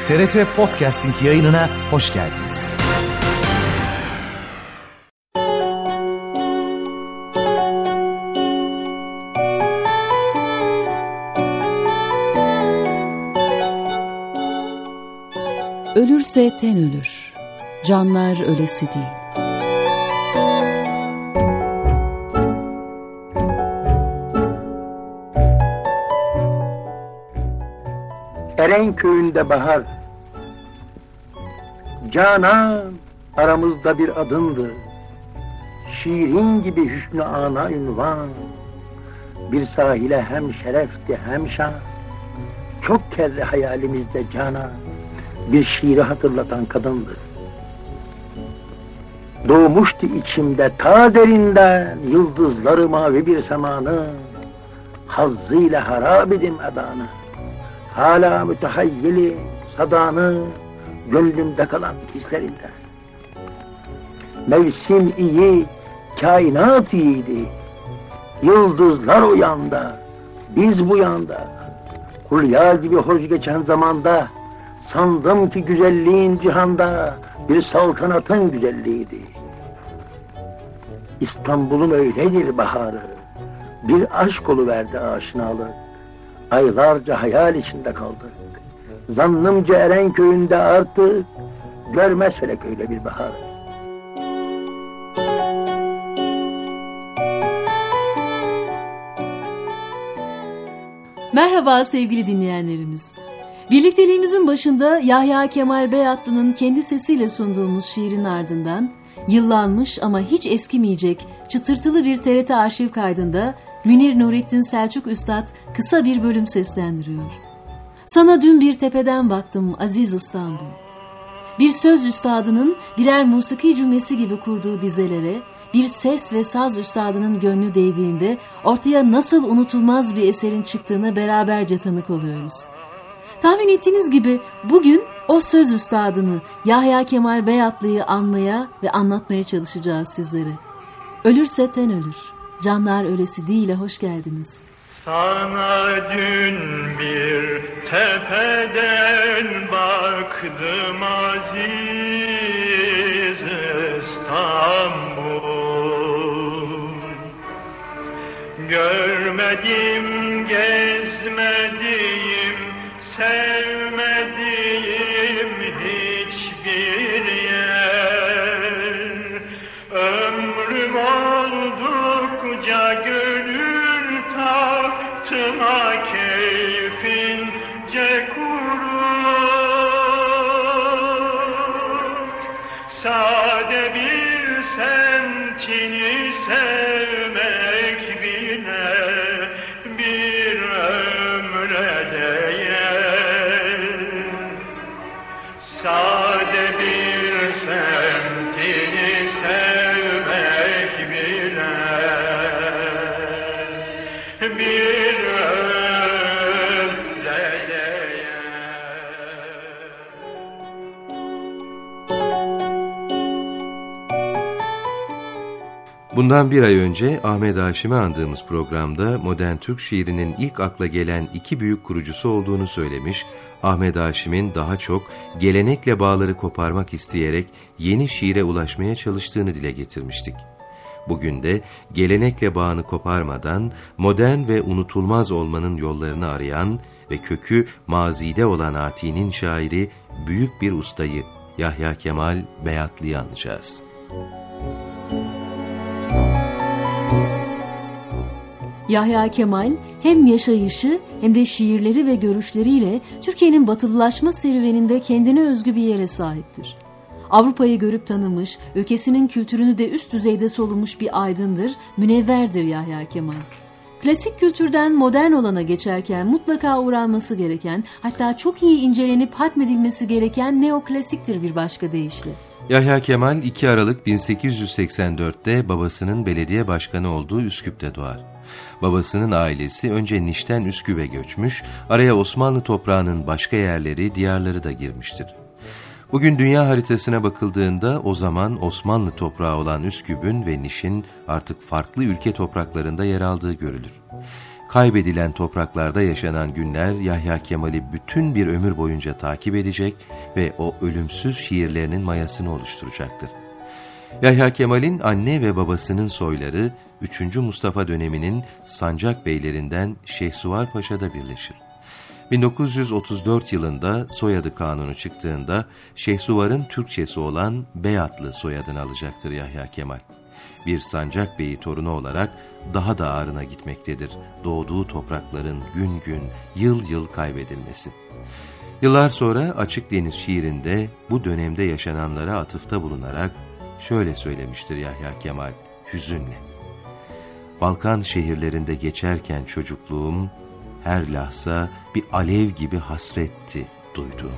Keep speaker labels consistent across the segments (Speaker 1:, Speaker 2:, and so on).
Speaker 1: TRT Podcasting yayınına hoş geldiniz.
Speaker 2: Ölürse ten ölür, canlar ölesi değil.
Speaker 3: Erenköy'ünde bahar, Canan aramızda bir adındı. Şiirin gibi hüsnü ana ünvan, bir sahile hem şerefti hem şan. Çok kere hayalimizde Canan, bir şiiri hatırlatan kadındı. Doğmuştu içimde ta derinden, yıldızları mavi bir semanı, hazzıyla harap edim edanı. Hala mütehayyili sadanı, gönlümde kalan hislerinde. Mevsim iyi, kainat iyiydi. Yıldızlar o yanda, biz bu yanda. Hulya gibi hoş geçen zamanda, sandım ki güzelliğin cihanda bir saltanatın güzelliğiydi. İstanbul'un öyledir baharı, bir aşk oluverdi aşinalık. Aylarca hayal içinde kaldık. Zannımca Erenköy'ünde artık görmez felek öyle bir bahar.
Speaker 2: Merhaba sevgili dinleyenlerimiz. Birlikteliğimizin başında Yahya Kemal Beyatlı'nın kendi sesiyle sunduğumuz şiirin ardından yıllanmış ama hiç eskimeyecek çıtırtılı bir TRT arşiv kaydında Münir Nurettin Selçuk Üstad kısa bir bölüm seslendiriyor. Sana dün bir tepeden baktım aziz İstanbul. Bir söz üstadının birer musiki cümlesi gibi kurduğu dizelere, bir ses ve saz üstadının gönlü değdiğinde ortaya nasıl unutulmaz bir eserin çıktığına beraberce tanık oluyoruz. Tahmin ettiğiniz gibi bugün o söz üstadını Yahya Kemal Beyatlı'yı anmaya ve anlatmaya çalışacağız sizlere. Ölürse ten ölür, canlar ölesi değil'e hoş geldiniz.
Speaker 4: Sana dün bir tepeden baktım aziz İstanbul. Görmedim, gezmedim, sevmediğim hiçbir yer. Ömrüm oldukça gönül tahtıma keyfince kurur. Sade bir semtini sevmek bile bir ömre değer. Sade bir semtini sevmek bile bir ömre değer.
Speaker 5: Bundan bir ay önce Ahmet Haşim'i andığımız programda modern Türk şiirinin ilk akla gelen iki büyük kurucusu olduğunu söylemiş, Ahmet Haşim'in daha çok gelenekle bağları koparmak isteyerek yeni şiire ulaşmaya çalıştığını dile getirmiştik. Bugün de gelenekle bağını koparmadan modern ve unutulmaz olmanın yollarını arayan ve kökü mazide olan Ati'nin şairi büyük bir ustayı Yahya Kemal Beyatlı'yı anacağız.
Speaker 2: Yahya Kemal hem yaşayışı hem de şiirleri ve görüşleriyle Türkiye'nin batılılaşma serüveninde kendine özgü bir yere sahiptir. Avrupa'yı görüp tanımış, ülkesinin kültürünü de üst düzeyde solumuş bir aydındır, münevverdir Yahya Kemal. Klasik kültürden modern olana geçerken mutlaka uğranması gereken, hatta çok iyi incelenip hatmedilmesi gereken neoklasiktir bir başka deyişle.
Speaker 5: Yahya Kemal 2 Aralık 1884'te babasının belediye başkanı olduğu Üsküp'te doğar. Babasının ailesi önce Niş'ten Üsküp'e göçmüş, araya Osmanlı toprağının başka yerleri, diyarları da girmiştir. Bugün dünya haritasına bakıldığında o zaman Osmanlı toprağı olan Üsküp'ün ve Niş'in artık farklı ülke topraklarında yer aldığı görülür. kaybedilen topraklarda yaşanan günler Yahya Kemal'i bütün bir ömür boyunca takip edecek ve o ölümsüz şiirlerinin mayasını oluşturacaktır. Yahya Kemal'in anne ve babasının soyları 3. Mustafa döneminin Sancak beylerinden Şehsuvar Paşa'da birleşir. 1934 yılında soyadı kanunu çıktığında Şehsuvar'ın Türkçesi olan Beyatlı soyadını alacaktır Yahya Kemal. Bir Sancak Bey'i torunu olarak daha da ağrına gitmektedir doğduğu toprakların gün gün, yıl yıl kaybedilmesi. Yıllar sonra Açık Deniz şiirinde bu dönemde yaşananlara atıfta bulunarak şöyle söylemiştir Yahya Kemal hüzünle. Balkan şehirlerinde geçerken çocukluğum, her lahza bir alev gibi hasretti duyduğum.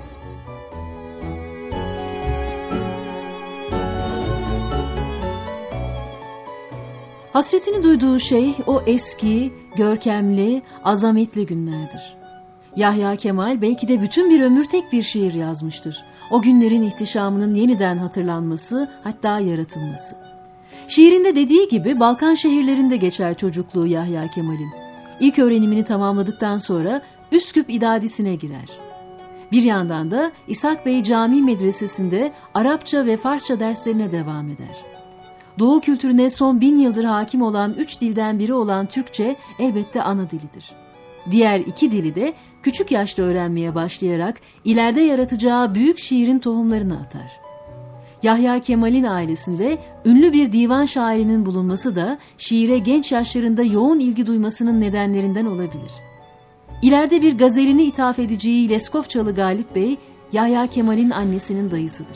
Speaker 2: Hasretini duyduğu şey o eski, görkemli, azametli günlerdir. Yahya Kemal belki de bütün bir ömür tek bir şiir yazmıştır. O günlerin ihtişamının yeniden hatırlanması, hatta yaratılması. Şiirinde dediği gibi Balkan şehirlerinde geçer çocukluğu Yahya Kemal'in. İlk öğrenimini tamamladıktan sonra Üsküp İdadisi'ne girer. Bir yandan da İshak Bey Camii Medresesi'nde Arapça ve Farsça derslerine devam eder. Doğu kültürüne son 1000 yıldır hakim olan 3 dilden biri olan Türkçe elbette ana dilidir. Diğer 2 dili de küçük yaşta öğrenmeye başlayarak ileride yaratacağı büyük şiirin tohumlarını atar. Yahya Kemal'in ailesinde ünlü bir divan şairinin bulunması da şiire genç yaşlarında yoğun ilgi duymasının nedenlerinden olabilir. İleride bir gazelini ithaf edeceği Leskovçalı Galip Bey, Yahya Kemal'in annesinin dayısıdır.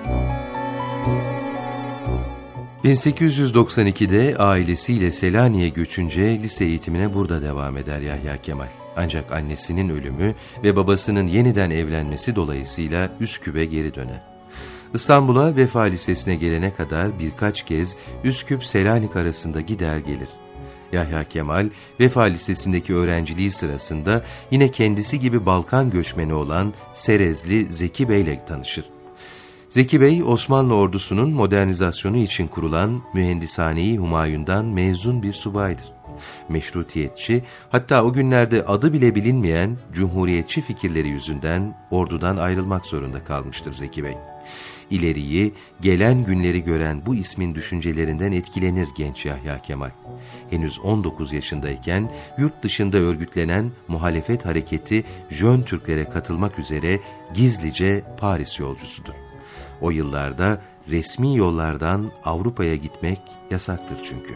Speaker 5: 1892'de ailesiyle Selanik'e göçünce lise eğitimine burada devam eder Yahya Kemal. Ancak annesinin ölümü ve babasının yeniden evlenmesi dolayısıyla Üsküp'e geri döner. İstanbul'a Vefa Lisesi'ne gelene kadar birkaç kez Üsküp-Selanik arasında gider gelir. Yahya Kemal, Vefa Lisesi'ndeki öğrenciliği sırasında yine kendisi gibi Balkan göçmeni olan Serezli Zeki Bey'le tanışır. Zeki Bey, Osmanlı ordusunun modernizasyonu için kurulan Mühendishane-i Humayun'dan mezun bir subaydır. Meşrutiyetçi, hatta o günlerde adı bile bilinmeyen cumhuriyetçi fikirleri yüzünden ordudan ayrılmak zorunda kalmıştır Zeki Bey. İleriyi, gelen günleri gören bu ismin düşüncelerinden etkilenir genç Yahya Kemal. Henüz 19 yaşındayken yurt dışında örgütlenen muhalefet hareketi Jön Türklere katılmak üzere gizlice Paris yolcusudur. O yıllarda resmi yollardan Avrupa'ya gitmek yasaktır çünkü.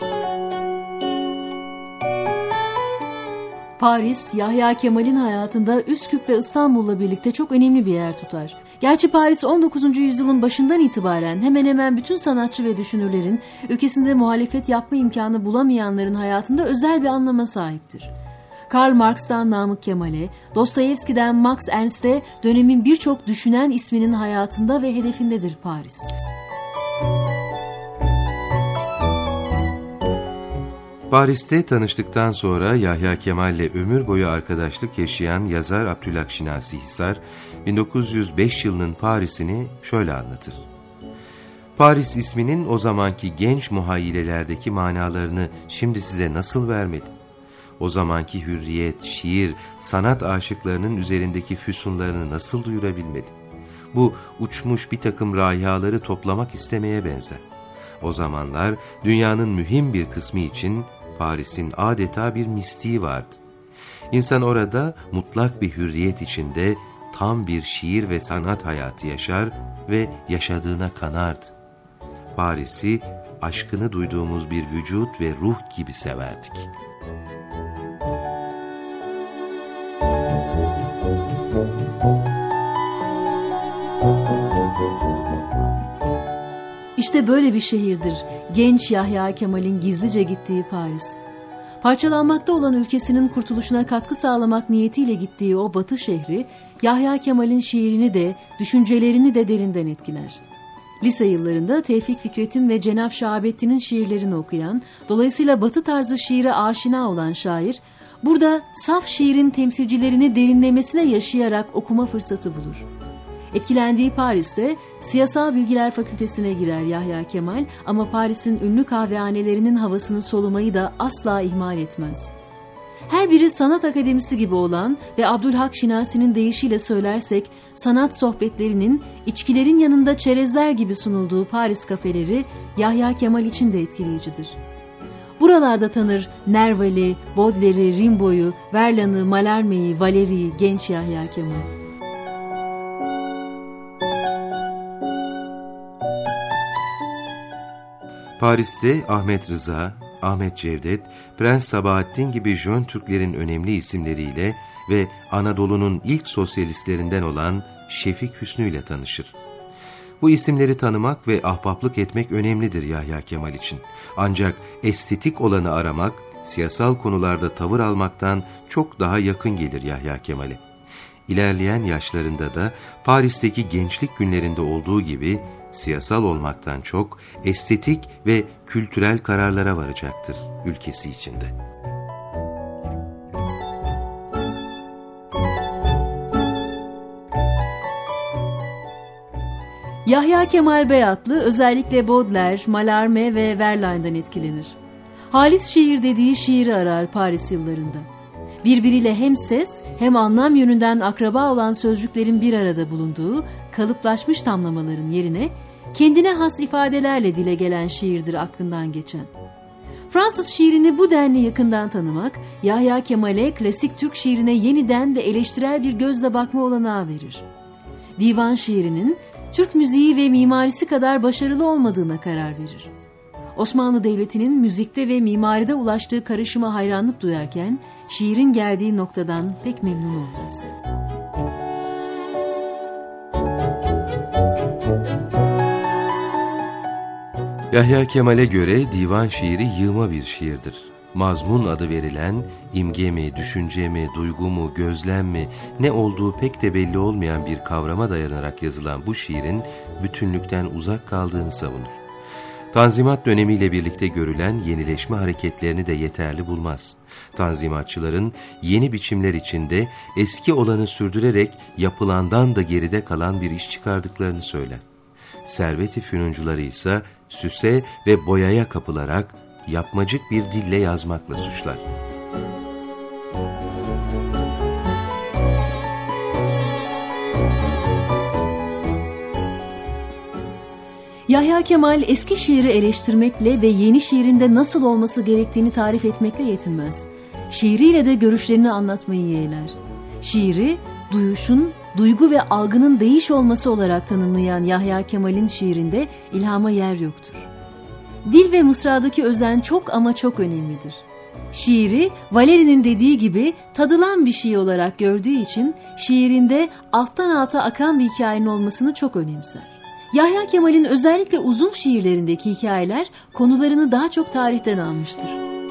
Speaker 2: Paris, Yahya Kemal'in hayatında Üsküp ve İstanbul'la birlikte çok önemli bir yer tutar. Gerçi Paris 19. yüzyılın başından itibaren hemen hemen bütün sanatçı ve düşünürlerin, ülkesinde muhalefet yapma imkanı bulamayanların hayatında özel bir anlama sahiptir. Karl Marx'tan Namık Kemal'e, Dostoyevski'den Max Ernst'e dönemin birçok düşünen isminin hayatında ve hedefindedir Paris.
Speaker 5: Paris'te tanıştıktan sonra Yahya Kemal'le ömür boyu arkadaşlık yaşayan yazar Abdülhak Şinasi Hisar, 1905 yılının Paris'ini şöyle anlatır. Paris isminin o zamanki genç muhayyilelerdeki manalarını şimdi size nasıl vermedim? O zamanki hürriyet, şiir, sanat aşıklarının üzerindeki füsunlarını nasıl duyurabilmedim? Bu uçmuş bir takım raihaları toplamak istemeye benzer. O zamanlar dünyanın mühim bir kısmı için Paris'in adeta bir mistiği vardı. İnsan orada mutlak bir hürriyet içinde tam bir şiir ve sanat hayatı yaşar ve yaşadığına kanardı. Paris'i aşkını duyduğumuz bir vücut ve ruh gibi severdik.
Speaker 2: İşte böyle bir şehirdir genç Yahya Kemal'in gizlice gittiği Paris. Parçalanmakta olan ülkesinin kurtuluşuna katkı sağlamak niyetiyle gittiği o batı şehri, Yahya Kemal'in şiirini de, düşüncelerini de derinden etkiler. Lise yıllarında Tevfik Fikret'in ve Cenab Şahabettin'in şiirlerini okuyan, dolayısıyla batı tarzı şiire aşina olan şair, burada saf şiirin temsilcilerini derinlemesine yaşayarak okuma fırsatı bulur. Etkilendiği Paris'te Siyasal Bilgiler Fakültesine girer Yahya Kemal ama Paris'in ünlü kahvehanelerinin havasını solumayı da asla ihmal etmez. Her biri sanat akademisi gibi olan ve Abdülhak Şinasi'nin deyişiyle söylersek sanat sohbetlerinin içkilerin yanında çerezler gibi sunulduğu Paris kafeleri Yahya Kemal için de etkileyicidir. Buralarda tanır Nerval'i, Baudelaire'i, Rimbaud'u, Verlaine'ı, Mallarmé'yi, Valéry'i genç Yahya Kemal.
Speaker 5: Paris'te Ahmet Rıza, Ahmet Cevdet, Prens Sabahattin gibi Jön Türklerin önemli isimleriyle ve Anadolu'nun ilk sosyalistlerinden olan Şefik Hüsnü ile tanışır. Bu isimleri tanımak ve ahbaplık etmek önemlidir Yahya Kemal için. Ancak estetik olanı aramak, siyasal konularda tavır almaktan çok daha yakın gelir Yahya Kemal'e. İlerleyen yaşlarında da Paris'teki gençlik günlerinde olduğu gibi siyasal olmaktan çok estetik ve kültürel kararlara varacaktır ülkesi içinde.
Speaker 2: Yahya Kemal Beyatlı özellikle Baudelaire, Mallarmé ve Verlaine'den etkilenir. Halis şiir dediği şiiri arar Paris yıllarında. Birbiriyle hem ses hem anlam yönünden akraba olan sözcüklerin bir arada bulunduğu kalıplaşmış tamlamaların yerine kendine has ifadelerle dile gelen şiirdir aklından geçen. Fransız şiirini bu denli yakından tanımak, Yahya Kemal'e klasik Türk şiirine yeniden ve eleştirel bir gözle bakma olanağı verir. Divan şiirinin Türk müziği ve mimarisi kadar başarılı olmadığına karar verir. Osmanlı Devleti'nin müzikte ve mimaride ulaştığı karışıma hayranlık duyarken, şiirin geldiği noktadan pek memnun olmaz.
Speaker 5: Yahya Kemal'e göre divan şiiri yığma bir şiirdir. Mazmun adı verilen, imge mi, düşünce mi, duygu mu, gözlem mi, ne olduğu pek de belli olmayan bir kavrama dayanarak yazılan bu şiirin bütünlükten uzak kaldığını savunur. Tanzimat dönemiyle birlikte görülen yenileşme hareketlerini de yeterli bulmaz. Tanzimatçıların yeni biçimler içinde eski olanı sürdürerek yapılandan da geride kalan bir iş çıkardıklarını söyler. Servet-i fünuncuları ise süse ve boyaya kapılarak yapmacık bir dille yazmakla suçlar.
Speaker 2: Yahya Kemal eski şiiri eleştirmekle ve yeni şiirinde nasıl olması gerektiğini tarif etmekle yetinmez. Şiiriyle de görüşlerini anlatmayı yeğler. Şiiri, duyuşun, duygu ve algının değiş olması olarak tanımlayan Yahya Kemal'in şiirinde ilhama yer yoktur. Dil ve mısradaki özen çok ama çok önemlidir. Şiiri, Valéry'nin dediği gibi tadılan bir şey olarak gördüğü için şiirinde alttan alta akan bir hikayenin olmasını çok önemser. Yahya Kemal'in özellikle uzun şiirlerindeki hikayeler konularını daha çok tarihten almıştır.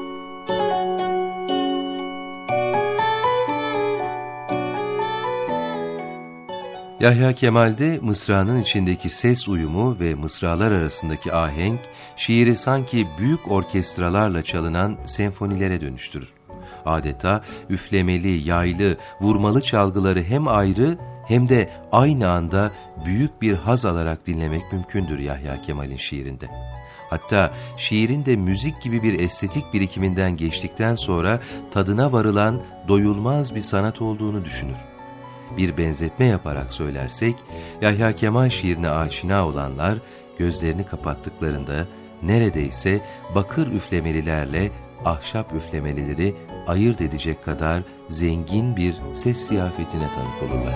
Speaker 5: Yahya Kemal'de mısranın içindeki ses uyumu ve mısralar arasındaki ahenk, şiiri sanki büyük orkestralarla çalınan senfonilere dönüştürür. Adeta üflemeli, yaylı, vurmalı çalgıları hem ayrı hem de aynı anda büyük bir haz alarak dinlemek mümkündür Yahya Kemal'in şiirinde. Hatta şiirin de müzik gibi bir estetik birikiminden geçtikten sonra tadına varılan doyulmaz bir sanat olduğunu düşünür. Bir benzetme yaparak söylersek, Yahya Kemal şiirine aşina olanlar gözlerini kapattıklarında neredeyse bakır üflemelilerle ahşap üflemelileri ayırt edecek kadar zengin bir ses ziyafetine tanık olurlar.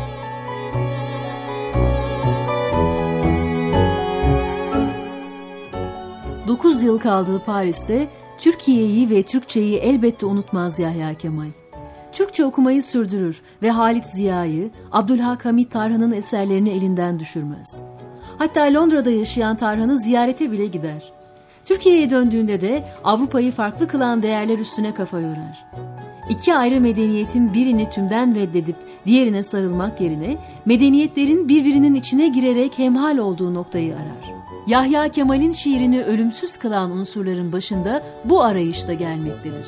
Speaker 2: Dokuz yıl kaldığı Paris'te Türkiye'yi ve Türkçeyi elbette unutmaz Yahya Kemal. Türkçe okumayı sürdürür ve Halit Ziya'yı, Abdülhak Hamit Tarhan'ın eserlerini elinden düşürmez. Hatta Londra'da yaşayan Tarhan'ı ziyarete bile gider. Türkiye'ye döndüğünde de Avrupa'yı farklı kılan değerler üstüne kafa yorar. İki ayrı medeniyetin birini tümden reddedip diğerine sarılmak yerine medeniyetlerin birbirinin içine girerek hemhal olduğu noktayı arar. Yahya Kemal'in şiirini ölümsüz kılan unsurların başında bu arayışta gelmektedir.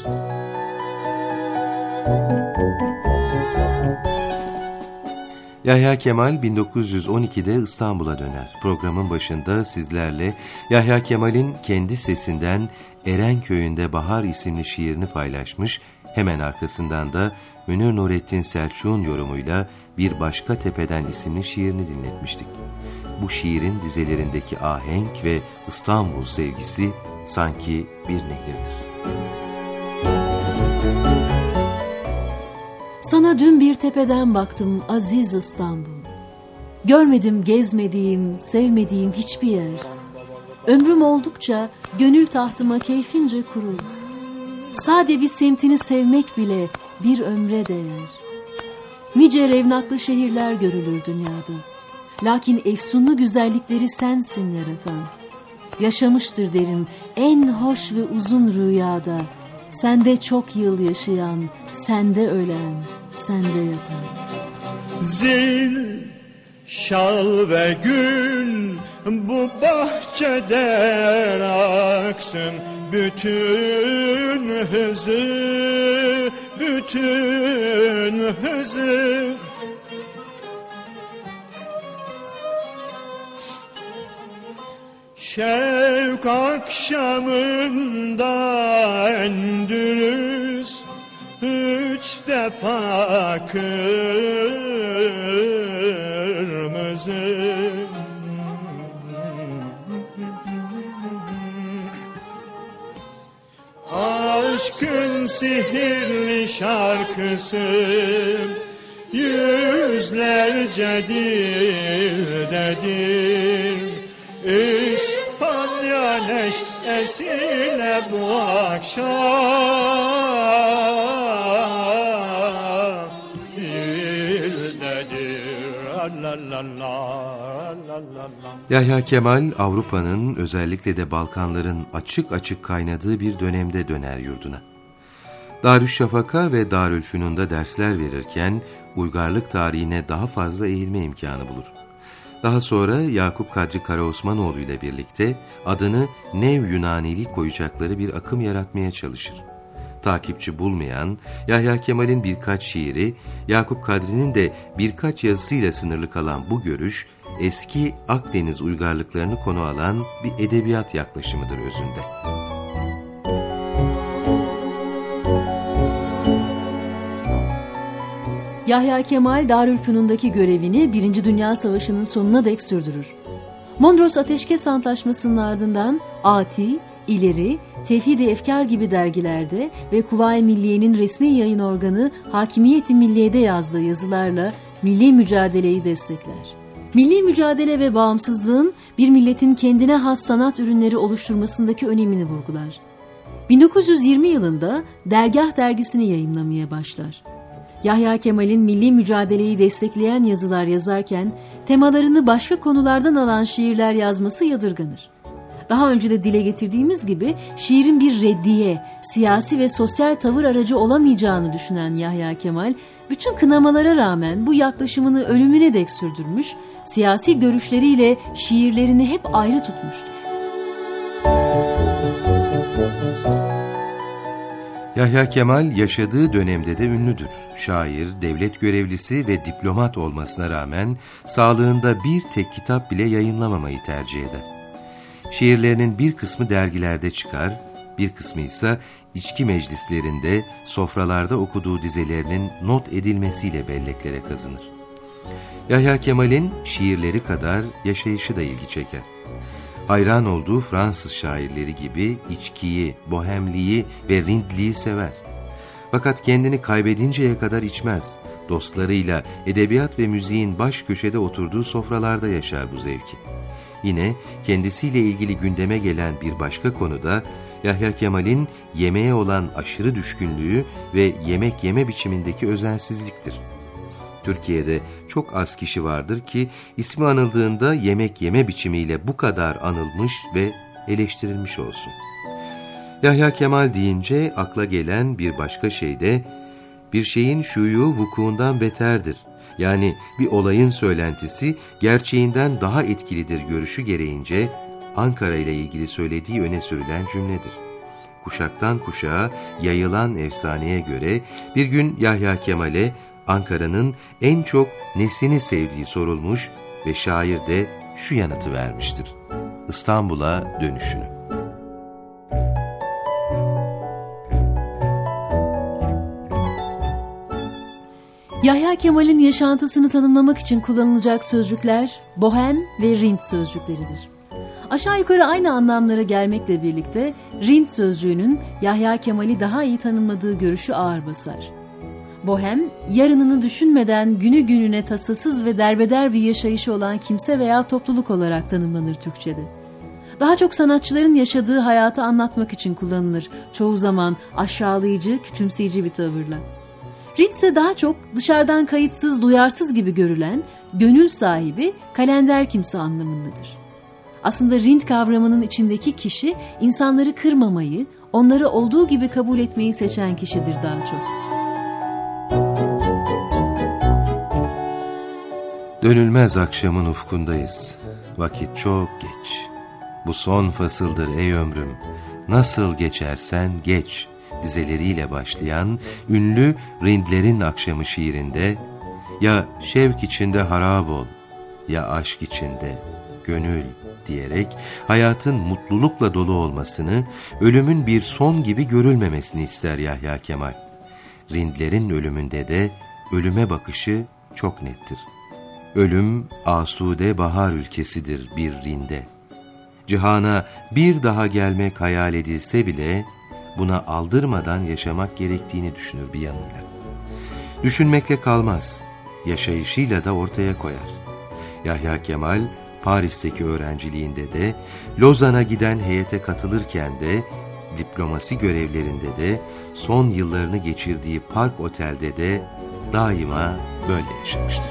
Speaker 5: Yahya Kemal 1912'de İstanbul'a döner. Programın başında sizlerle Yahya Kemal'in kendi sesinden Erenköy'ünde Bahar isimli şiirini paylaşmış, Hemen arkasından da Münir Nurettin Selçuk'un yorumuyla Bir Başka Tepeden isimli şiirini dinletmiştik. Bu şiirin dizelerindeki ahenk ve İstanbul sevgisi sanki bir nehirdir.
Speaker 2: Sana dün bir tepeden baktım aziz İstanbul. Görmedim gezmediğim, sevmediğim hiçbir yer. Ömrüm oldukça gönül tahtıma keyfince kurul. Sade bir semtini sevmek bile bir ömre değer. Nice revnaklı şehirler görülür dünyada. Lakin efsunlu güzellikleri sensin yaratan. Yaşamıştır derim en hoş ve uzun rüyada. Sende çok yıl yaşayan, sende ölen, sende yatan.
Speaker 6: Zil, şal ve gül bu bahçeden aksın. Bütün hızı, bütün hızı. Şevk akşamında Endülüs 3 defa kırmızı. Aşkın sihirli şarkısı yüzlerce dildedir. İspanya neşesiyle bu akşam dildedir.
Speaker 5: Yahya Kemal, Avrupa'nın özellikle de Balkanların açık açık kaynadığı bir dönemde döner yurduna. Darüşşafaka ve Darülfünun'da dersler verirken uygarlık tarihine daha fazla eğilme imkanı bulur. Daha sonra Yakup Kadri Karaosmanoğlu ile birlikte adını Nev Yunanilik koyacakları bir akım yaratmaya çalışır. Takipçi bulmayan Yahya Kemal'in birkaç şiiri, Yakup Kadri'nin de birkaç yazısıyla sınırlı kalan bu görüş, eski Akdeniz uygarlıklarını konu alan bir edebiyat yaklaşımıdır özünde.
Speaker 2: Yahya Kemal Darülfünun'daki görevini 1. Dünya Savaşı'nın sonuna dek sürdürür. Mondros Ateşkes Antlaşması'nın ardından Ati, İleri, Tevhid-i Efkar gibi dergilerde ve Kuvayi Milliye'nin resmi yayın organı Hakimiyet-i Milliye'de yazdığı yazılarla milli mücadeleyi destekler. Milli mücadele ve bağımsızlığın bir milletin kendine has sanat ürünleri oluşturmasındaki önemini vurgular. 1920 yılında Dergah dergisini yayımlamaya başlar. Yahya Kemal'in milli mücadeleyi destekleyen yazılar yazarken temalarını başka konulardan alan şiirler yazması yadırganır. Daha önce de dile getirdiğimiz gibi şiirin bir reddiye, siyasi ve sosyal tavır aracı olamayacağını düşünen Yahya Kemal, bütün kınamalara rağmen bu yaklaşımını ölümüne dek sürdürmüş, siyasi görüşleriyle şiirlerini hep ayrı tutmuştur.
Speaker 5: Yahya Kemal yaşadığı dönemde de ünlüdür. Şair, devlet görevlisi ve diplomat olmasına rağmen sağlığında bir tek kitap bile yayınlamamayı tercih eder. Şiirlerinin bir kısmı dergilerde çıkar, bir kısmı ise içki meclislerinde, sofralarda okuduğu dizelerinin not edilmesiyle belleklere kazınır. Yahya Kemal'in şiirleri kadar yaşayışı da ilgi çeker. Hayran olduğu Fransız şairleri gibi içkiyi, bohemliği ve rindliği sever. Fakat kendini kaybedinceye kadar içmez. Dostlarıyla edebiyat ve müziğin baş köşede oturduğu sofralarda yaşar bu zevki. Yine kendisiyle ilgili gündeme gelen bir başka konuda Yahya Kemal'in yemeğe olan aşırı düşkünlüğü ve yemek yeme biçimindeki özensizliktir. Türkiye'de çok az kişi vardır ki ismi anıldığında yemek yeme biçimiyle bu kadar anılmış ve eleştirilmiş olsun. Yahya Kemal deyince akla gelen bir başka şey de bir şeyin şuyu vukuundan beterdir. Yani bir olayın söylentisi gerçeğinden daha etkilidir görüşü gereğince Ankara ile ilgili söylediği öne sürülen cümledir. Kuşaktan kuşağa yayılan efsaneye göre bir gün Yahya Kemal'e Ankara'nın en çok nesini sevdiği sorulmuş ve şair de şu yanıtı vermiştir: İstanbul'a dönüşünü.
Speaker 2: Yahya Kemal'in yaşantısını tanımlamak için kullanılacak sözcükler bohem ve rint sözcükleridir. Aşağı yukarı aynı anlamlara gelmekle birlikte rint sözcüğünün Yahya Kemal'i daha iyi tanımladığı görüşü ağır basar. Bohem, yarınını düşünmeden günü gününe tasasız ve derbeder bir yaşayışı olan kimse veya topluluk olarak tanımlanır Türkçe'de. Daha çok sanatçıların yaşadığı hayatı anlatmak için kullanılır, çoğu zaman aşağılayıcı, küçümseyici bir tavırla. Rint ise daha çok dışarıdan kayıtsız, duyarsız gibi görülen, gönül sahibi, kalender kimse anlamındadır. Aslında rint kavramının içindeki kişi, insanları kırmamayı, onları olduğu gibi kabul etmeyi seçen kişidir daha çok.
Speaker 5: Dönülmez akşamın ufkundayız. Vakit çok geç. Bu son fasıldır ey ömrüm. Nasıl geçersen geç dizeleriyle başlayan ünlü Rindlerin Akşamı şiirinde ya şevk içinde harap ol ya aşk içinde gönül diyerek hayatın mutlulukla dolu olmasını, ölümün bir son gibi görülmemesini ister Yahya Kemal. Rindlerin ölümünde de ölüme bakışı çok nettir. Ölüm asude bahar ülkesidir bir rinde. Cihana bir daha gelmek hayal edilse bile buna aldırmadan yaşamak gerektiğini düşünür bir yanıyla. Düşünmekle kalmaz, yaşayışıyla da ortaya koyar. Yahya Kemal Paris'teki öğrenciliğinde de, Lozan'a giden heyete katılırken de, diplomasi görevlerinde de, son yıllarını geçirdiği Park Otel'de de daima böyle yaşamıştır.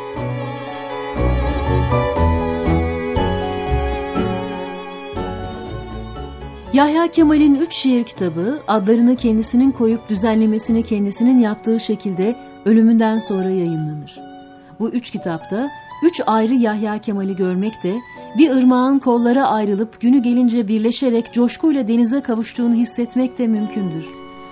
Speaker 2: Yahya Kemal'in 3 şiir kitabı, adlarını kendisinin koyup düzenlemesini kendisinin yaptığı şekilde ölümünden sonra yayınlanır. Bu 3 kitapta 3 ayrı Yahya Kemal'i görmek de, bir ırmağın kollara ayrılıp günü gelince birleşerek coşkuyla denize kavuştuğunu hissetmek de mümkündür.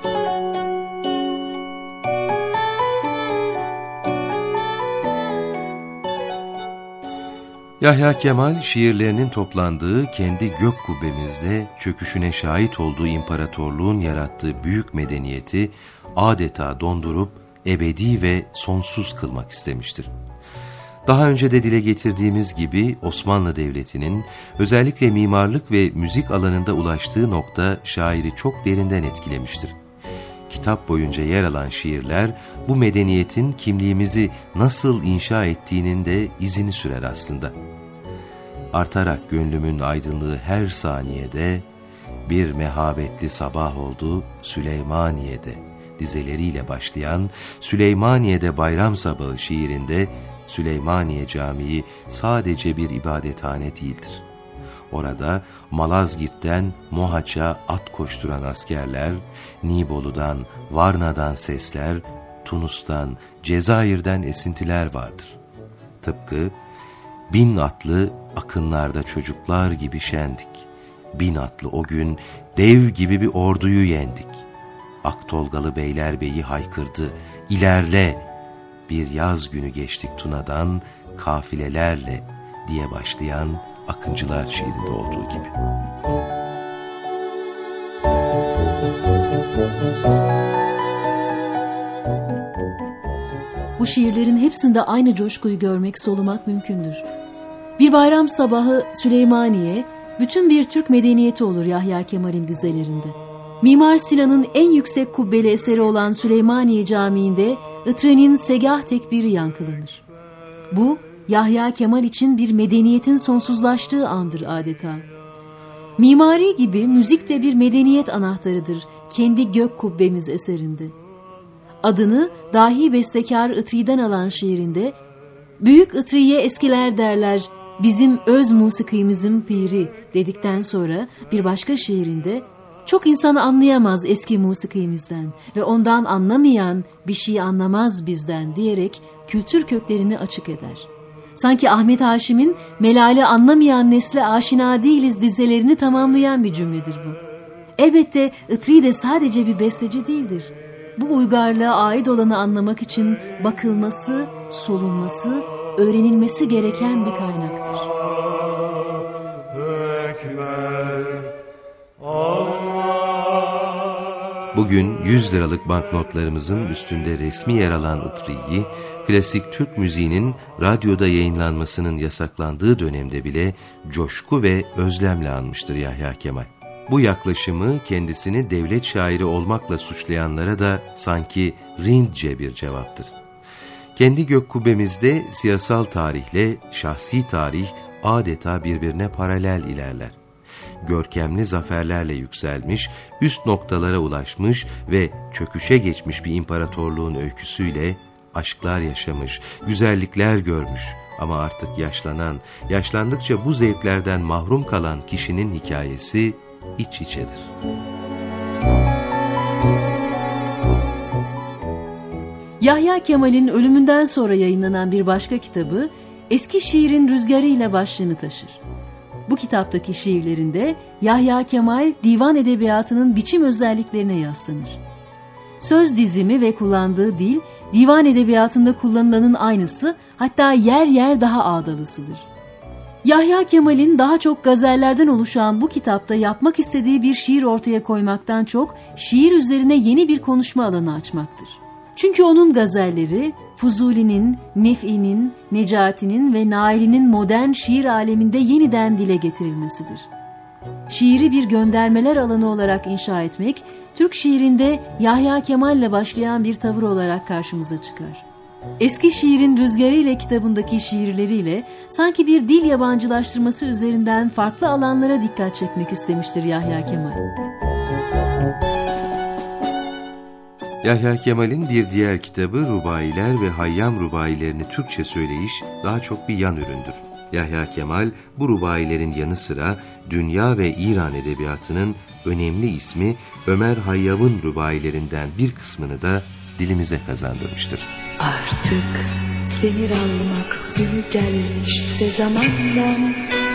Speaker 5: Yahya Kemal şiirlerinin toplandığı kendi gök kubbemizde çöküşüne şahit olduğu imparatorluğun yarattığı büyük medeniyeti adeta dondurup ebedi ve sonsuz kılmak istemiştir. Daha önce de dile getirdiğimiz gibi Osmanlı Devleti'nin özellikle mimarlık ve müzik alanında ulaştığı nokta şairi çok derinden etkilemiştir. Kitap boyunca yer alan şiirler bu medeniyetin kimliğimizi nasıl inşa ettiğinin de izini sürer aslında. Artarak gönlümün aydınlığı her saniyede, bir mehabetli sabah oldu Süleymaniye'de dizeleriyle başlayan Süleymaniye'de Bayram Sabahı şiirinde Süleymaniye Camii sadece bir ibadethane değildir. Orada Malazgirt'ten Mohaç'a at koşturan askerler, Nibolu'dan, Varna'dan sesler, Tunus'tan, Cezayir'den esintiler vardır. Tıpkı 1000 atlı akınlarda çocuklar gibi şendik. 1000 atlı o gün dev gibi bir orduyu yendik. Aktolgalı Beylerbeyi haykırdı, ilerle! Bir yaz günü geçtik Tuna'dan kafilelerle diye başlayan Akıncılar şiirinde olduğu gibi.
Speaker 2: Bu şiirlerin hepsinde aynı coşkuyu görmek, solumak mümkündür. Bir bayram sabahı Süleymaniye, bütün bir Türk medeniyeti olur Yahya Kemal'in dizelerinde. Mimar Sinan'ın en yüksek kubbeli eseri olan Süleymaniye Camii'nde ıtrenin segah tekbiri yankılanır. Bu, Yahya Kemal için bir medeniyetin sonsuzlaştığı andır adeta. Mimari gibi müzik de bir medeniyet anahtarıdır kendi gök kubbemiz eserinde. Adını dahi bestekar Itri'den alan şiirinde, büyük Itri'ye eskiler derler, bizim öz musikimizin piri dedikten sonra bir başka şiirinde, çok insan anlayamaz eski musikimizden ve ondan anlamayan bir şey anlamaz bizden diyerek kültür köklerini açık eder. Sanki Ahmet Haşim'in melale anlamayan nesle aşina değiliz dizelerini tamamlayan bir cümledir bu. Elbette Itri de sadece bir besteci değildir. Bu uygarlığa ait olanı anlamak için bakılması, solunması, öğrenilmesi gereken bir kaynaktır.
Speaker 5: Bu Bugün 100 liralık banknotlarımızın üstünde resmi yer alan Itri'yi, klasik Türk müziğinin radyoda yayınlanmasının yasaklandığı dönemde bile coşku ve özlemle anmıştır Yahya Kemal. Bu yaklaşımı kendisini devlet şairi olmakla suçlayanlara da sanki rindce bir cevaptır. Kendi gök kubbemizde siyasal tarihle şahsi tarih adeta birbirine paralel ilerler. Görkemli zaferlerle yükselmiş, üst noktalara ulaşmış ve çöküşe geçmiş bir imparatorluğun öyküsüyle aşklar yaşamış, güzellikler görmüş ama artık yaşlandıkça bu zevklerden mahrum kalan kişinin hikayesi iç içedir.
Speaker 2: Yahya Kemal'in ölümünden sonra yayınlanan bir başka kitabı Eski Şiirin Rüzgarı ile başlığını taşır. Bu kitaptaki şiirlerinde Yahya Kemal divan edebiyatının biçim özelliklerine yaslanır. Söz dizimi ve kullandığı dil divan edebiyatında kullanılanın aynısı, hatta yer yer daha ağdalısıdır. Yahya Kemal'in daha çok gazellerden oluşan bu kitapta yapmak istediği bir şiir ortaya koymaktan çok şiir üzerine yeni bir konuşma alanı açmaktır. Çünkü onun gazelleri Fuzuli'nin, Nef'i'nin, Necati'nin ve Nail'in modern şiir aleminde yeniden dile getirilmesidir. Şiiri bir göndermeler alanı olarak inşa etmek, Türk şiirinde Yahya Kemal'le başlayan bir tavır olarak karşımıza çıkar. Eski Şiirin Rüzgarı ile kitabındaki şiirleriyle sanki bir dil yabancılaştırması üzerinden farklı alanlara dikkat çekmek istemiştir Yahya Kemal.
Speaker 5: Yahya Kemal'in bir diğer kitabı Rubailer ve Hayyam Rubailerini Türkçe söyleyiş daha çok bir yan üründür. Yahya Kemal bu rubailerin yanı sıra dünya ve İran edebiyatının önemli ismi Ömer Hayyam'ın rubailerinden bir kısmını da dilimize kazandırmıştır.
Speaker 7: Artık demir almak günü gelmişse zamandan.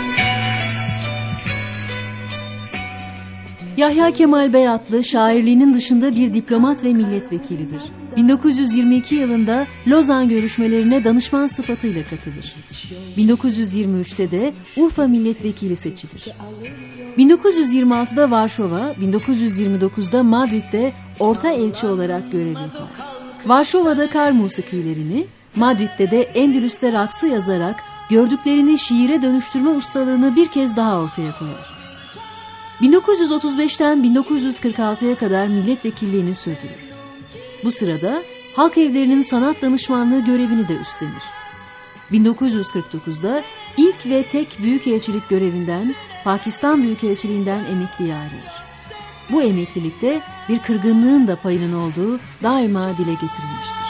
Speaker 2: Yahya Kemal Beyatlı şairliğinin dışında bir diplomat ve milletvekilidir. 1922 yılında Lozan görüşmelerine danışman sıfatıyla katılır. 1923'te de Urfa milletvekili seçilir. 1926'da Varşova, 1929'da Madrid'de orta elçi olarak görev yapar. Varşova'da kar musikilerini, Madrid'de de Endülüs'te raksı yazarak gördüklerini şiire dönüştürme ustalığını bir kez daha ortaya koyar. 1935'ten 1946'ya kadar milletvekilliğini sürdürür. Bu sırada halk evlerinin sanat danışmanlığı görevini de üstlenir. 1949'da ilk ve tek büyükelçilik görevinden, Pakistan Büyükelçiliğinden emekliye ayrılır. Bu emeklilikte bir kırgınlığın da payının olduğu daima dile getirilmiştir.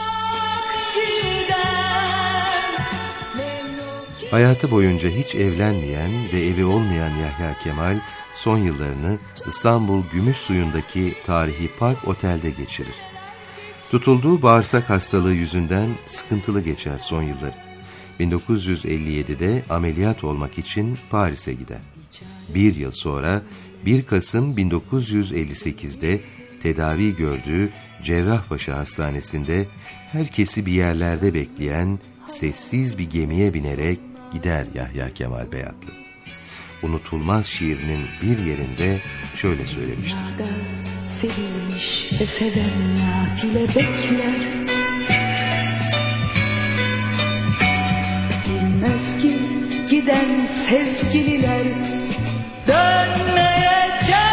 Speaker 5: Hayatı boyunca hiç evlenmeyen ve evi olmayan Yahya Kemal, son yıllarını İstanbul Gümüşsuyu'ndaki tarihi Park Otel'de geçirir. Tutulduğu bağırsak hastalığı yüzünden sıkıntılı geçer son yılları. 1957'de ameliyat olmak için Paris'e gider. Bir yıl sonra 1 Kasım 1958'de tedavi gördüğü Cerrahpaşa Hastanesi'nde herkesi bir yerlerde bekleyen sessiz bir gemiye binerek gider Yahya Kemal Beyatlı. Unutulmaz şiirinin bir yerinde şöyle söylemiştir.
Speaker 7: Sevilmiş ve seven nafile bekler. Bilmez ki giden sevgililer dönmeyecekler.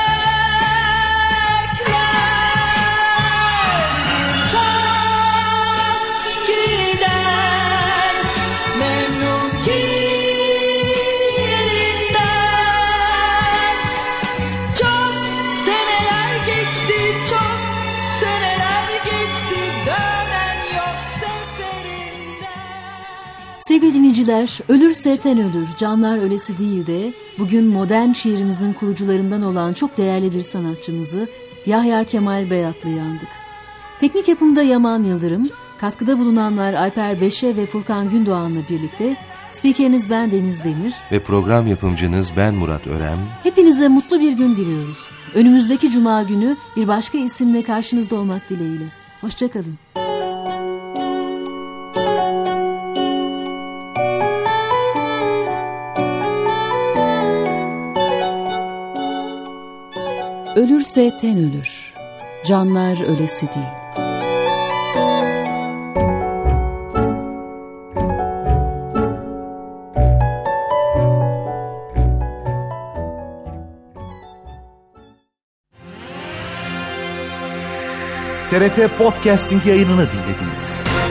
Speaker 7: Çok giden memnun yerinden. Çok seneler geçti, çok seneler geçti, dönen yok seferinden.
Speaker 2: Sevgili dinleyiciler, ölürse ten ölür, canlar ölesi değil de bugün modern şiirimizin kurucularından olan çok değerli bir sanatçımızı Yahya Kemal Beyatlı'yı andık. Teknik yapımda Yaman Yıldırım, katkıda bulunanlar Alper Beşe ve Furkan Gündoğan'la birlikte spikeriniz ben Deniz Demir
Speaker 5: Ve program yapımcınız ben Murat Örem.
Speaker 2: Hepinize mutlu bir gün diliyoruz. Önümüzdeki Cuma günü bir başka isimle karşınızda olmak dileğiyle. Hoşçakalın. Ölürse ten ölür, canlar ölesi değil.
Speaker 1: TRT Podcasting yayınını dinlediniz.